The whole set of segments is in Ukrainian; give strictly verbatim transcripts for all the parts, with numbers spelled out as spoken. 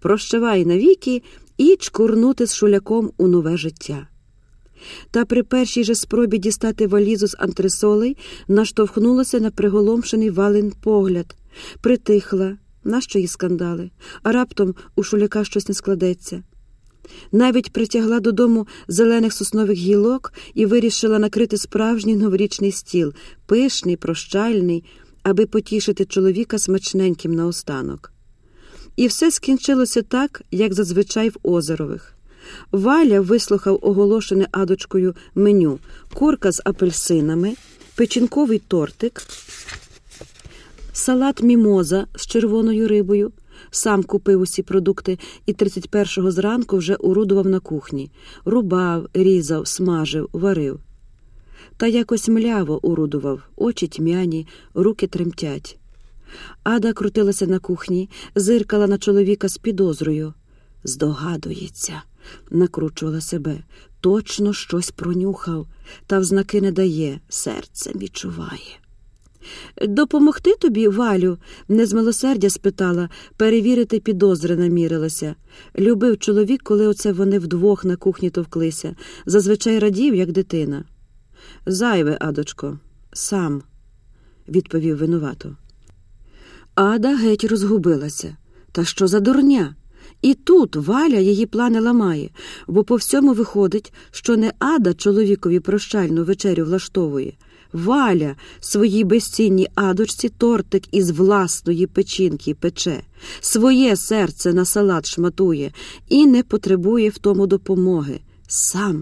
прощавай навіки і чкурнути з Шуляком у нове життя. Та при першій же спробі дістати валізу з антресолей наштовхнулася на приголомшений Валин погляд, притихла, нащо їй скандали, а раптом у Шуляка щось не складеться. Навіть притягла додому зелених соснових гілок і вирішила накрити справжній новорічний стіл, пишний, прощальний, аби потішити чоловіка смачненьким наостанок. І все скінчилося так, як зазвичай в Озерових. Валя вислухав оголошене Адочкою меню: курка з апельсинами, печінковий тортик, салат мімоза з червоною рибою. Сам купив усі продукти і тридцять першого зранку вже орудував на кухні. Рубав, різав, смажив, варив. Та якось мляво орудував, очі тьмяні, руки тремтять. Ада крутилася на кухні, зиркала на чоловіка з підозрою. Здогадується, накручувала себе. Точно щось пронюхав, та взнаки не дає, серцем відчуває. «Допомогти тобі, Валю?» – не з милосердя спитала, перевірити підозри намірилася. Любив чоловік, коли оце вони вдвох на кухні товклися. Зазвичай радів, як дитина. «Зайве, Адочко, сам», – відповів винувато. Ада геть розгубилася. Та що за дурня? І тут Валя її плани ламає, бо по всьому виходить, що не Ада чоловікові прощальну вечерю влаштовує. Валя своїй безцінній Адочці тортик із власної печінки пече, своє серце на салат шматує і не потребує в тому допомоги. Сам.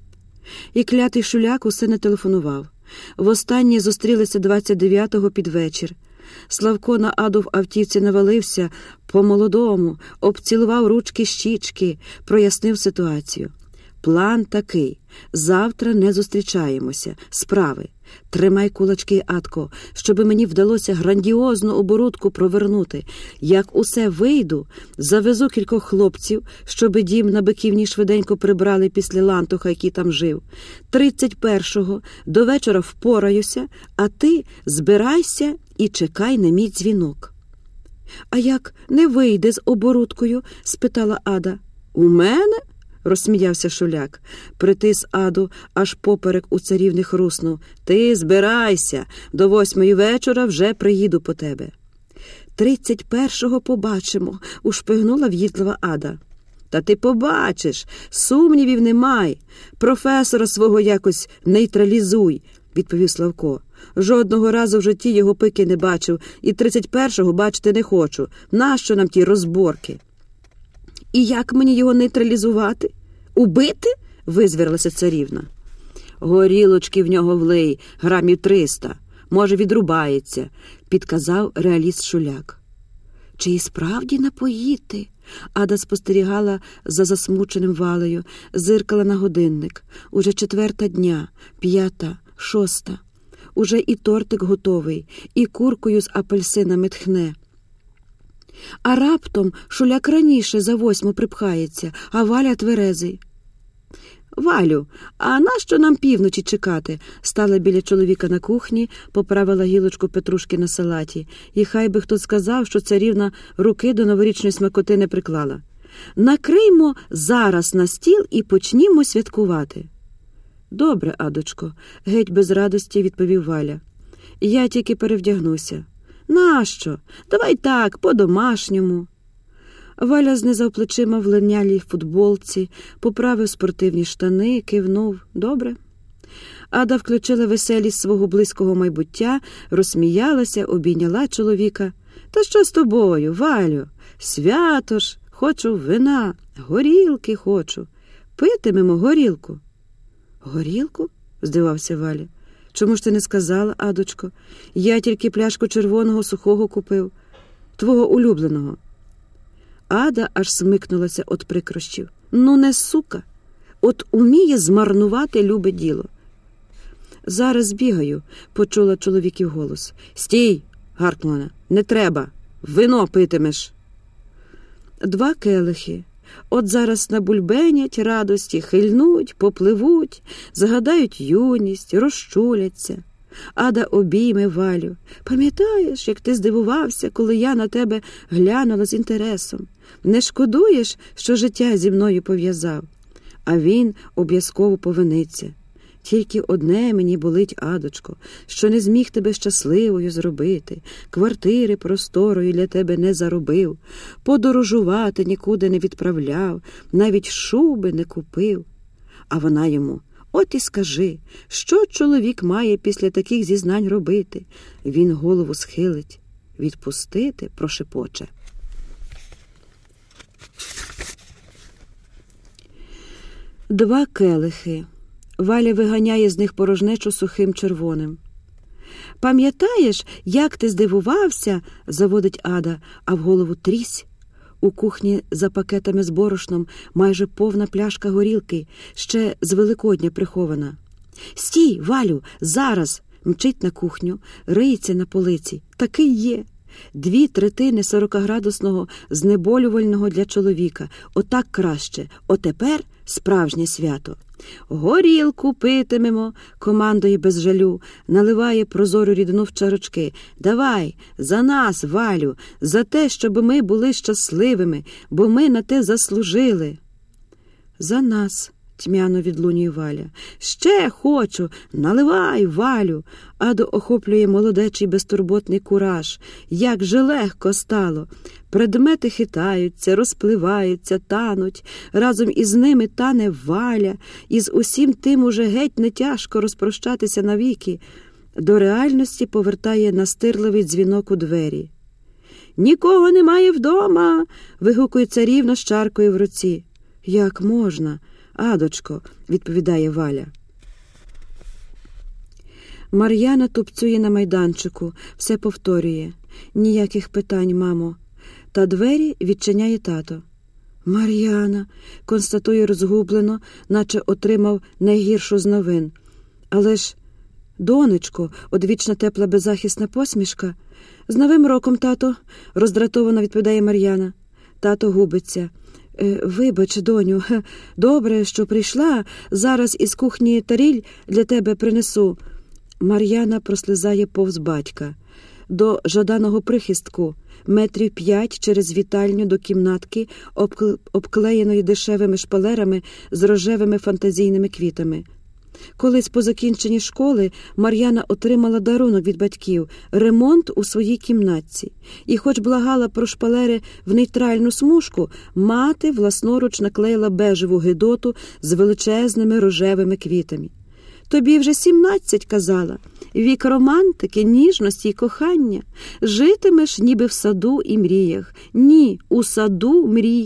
І клятий Шуляк усе не телефонував. Востаннє зустрілися двадцять дев'ятого під вечір. Славко на Аду в автівці навалився по-молодому, обцілував ручки щічки, прояснив ситуацію. План такий. Завтра не зустрічаємося. Справи. Тримай кулачки, Адко, щоби мені вдалося грандіозну оборудку провернути. Як усе вийду, завезу кількох хлопців, щоби дім на Биківні швиденько прибрали після лантуха, який там жив. тридцять першого до вечора впораюся, а ти збирайся і чекай на мій дзвінок. «А як не вийде з оборудкою?» – спитала Ада. «У мене?» – розсміявся Шуляк. Притис Аду, аж поперек у царівних руснув. «Ти збирайся, до восьмої вечора вже приїду по тебе». «Тридцять першого побачимо», – ушпигнула в'їдлива Ада. «Та ти побачиш, сумнівів немає. Професора свого якось нейтралізуй», – відповів Славко. «Жодного разу в житті його пики не бачив, і тридцять першого бачити не хочу. Нащо нам ті розборки?» «І як мені його нейтралізувати? Убити?» – визверлася царівна. «Горілочки в нього влий, грамів триста. Може, відрубається», – підказав реаліст Шуляк. «Чи і справді напоїти?» Ада спостерігала за засмученим Валею, зиркала на годинник. Уже четверта дня, п'ята, шоста. Уже і тортик готовий, і куркою з апельсинами тхне. А раптом Шуляк раніше за восьму припхається, а Валя тверезий. «Валю, а нащо нам півночі чекати?» Стала біля чоловіка на кухні, поправила гілочку петрушки на салаті. І хай би хто сказав, що царівна руки до новорічної смакоти не приклала. «Накриймо зараз на стіл і почнімо святкувати». «Добре, Адочко», – геть без радості відповів Валя. «Я тільки перевдягнуся». «Нащо? Давай так, по-домашньому». Валя знизав плечима в линялій футболці, поправив спортивні штани, кивнув. «Добре». Ада включила веселість свого близького майбуття, розсміялася, обійняла чоловіка. «Та що з тобою, Валю? Свято ж, хочу вина, горілки хочу. Питимемо горілку». «Горілку?» – здивався Валя. «Чому ж ти не сказала, Адочко? Я тільки пляшку червоного сухого купив. Твого улюбленого». Ада аж смикнулася від прикрощів. «Ну не сука! От уміє змарнувати любе діло». «Зараз бігаю», – почула чоловіків голос. «Стій!» – гаркнула. «Не треба! Вино питимеш!» Два келихи. От зараз набульбенять радості, хильнуть, попливуть, загадають юність, розчуляться. Ада обійме Валю. «Пам'ятаєш, як ти здивувався, коли я на тебе глянула з інтересом? не шкодуєш, що життя зі мною пов'язав? А він обов'язково повиниться. Тільки одне мені болить, Адочко, що не зміг тебе щасливою зробити, квартири просторою для тебе не заробив, подорожувати нікуди не відправляв, навіть шуби не купив. А вона йому: от і скажи, що чоловік має після таких зізнань робити? Він голову схилить. Відпустити, прошепоче. Два келихи. Валя виганяє з них порожнечу сухим червоним. «Пам'ятаєш, як ти здивувався?» – заводить Ада, а в голову трісь. У кухні за пакетами з борошном майже повна пляшка горілки, ще з Великодня прихована. «Стій, Валю, зараз!» – мчить на кухню, риється на полиці. Такий є. Дві третини сорокаградусного знеболювального для чоловіка. Отак краще. Отепер справжнє свято. «Горілку питимемо», – командує без жалю, наливає прозору рідину в чарочки. «Давай, за нас, Валю, за те, щоб ми були щасливими, бо ми на те заслужили». «За нас», – тьмяно відлунює Валя. «Ще хочу! Наливай, Валю!» Аду охоплює молодечий безтурботний кураж. Як же легко стало! Предмети хитаються, розпливаються, тануть. Разом із ними тане Валя. І з усім тим уже геть не тяжко розпрощатися навіки. До реальності повертає настирливий дзвінок у двері. «Нікого немає вдома!» – вигукує царівна з чаркою в руці. «Як можна, Адочко?» – відповідає Валя. Мар'яна тупцює на майданчику, все повторює. «Ніяких питань, мамо». Та двері відчиняє тато. «Мар'яна», – констатує розгублено, наче отримав найгіршу з новин. «Але ж, донечко», – одвічна тепла беззахисна посмішка. «З Новим роком, тато», – роздратовано відповідає Мар'яна. Тато губиться. Е, «Вибач, доню, добре, що прийшла. Зараз із кухні таріль для тебе принесу». Мар'яна прослизає повз батька. До жаданого прихистку, метрів п'ять через вітальню до кімнатки, обклеєної дешевими шпалерами з рожевими фантазійними квітами. Колись по закінченні школи Мар'яна отримала дарунок від батьків – ремонт у своїй кімнатці. І хоч благала про шпалери в нейтральну смужку, мати власноруч наклеїла бежеву гидоту з величезними рожевими квітами. «Тобі вже сімнадцять», – казала. «Вік романтики, ніжності й кохання. Житимеш ніби в саду і мріях. Ні, у саду мрій».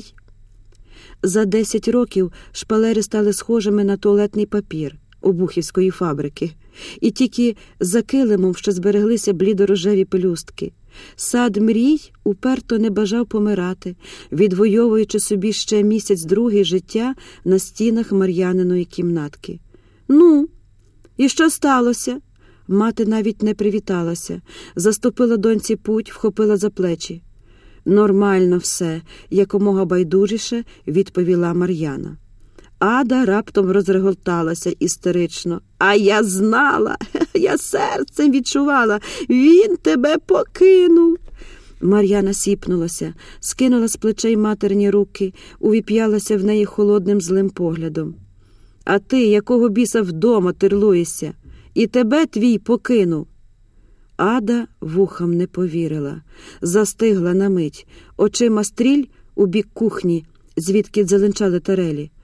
За десять років шпалери стали схожими на туалетний папір обухівської фабрики. І тільки за килимом ще збереглися блідорожеві пелюстки. Сад мрій уперто не бажав помирати, відвоюючи собі ще місяць-другий життя на стінах Мар'яниної кімнатки. «Ну, і що сталося?» Мати навіть не привіталася. Заступила доньці путь, вхопила за плечі. «Нормально все», – якомога байдужіше відповіла Мар'яна. Ада раптом розреготалася істерично. «А я знала, я серцем відчувала, він тебе покинув». Мар'яна сіпнулася, скинула з плечей материні руки, увіп'ялася в неї холодним злим поглядом. «А ти, якого біса вдома тирлуєшся? І тебе твій покинув». Ада вухам не повірила. Застигла на мить, очима стріль у бік кухні, звідки дзеленчали тарелі.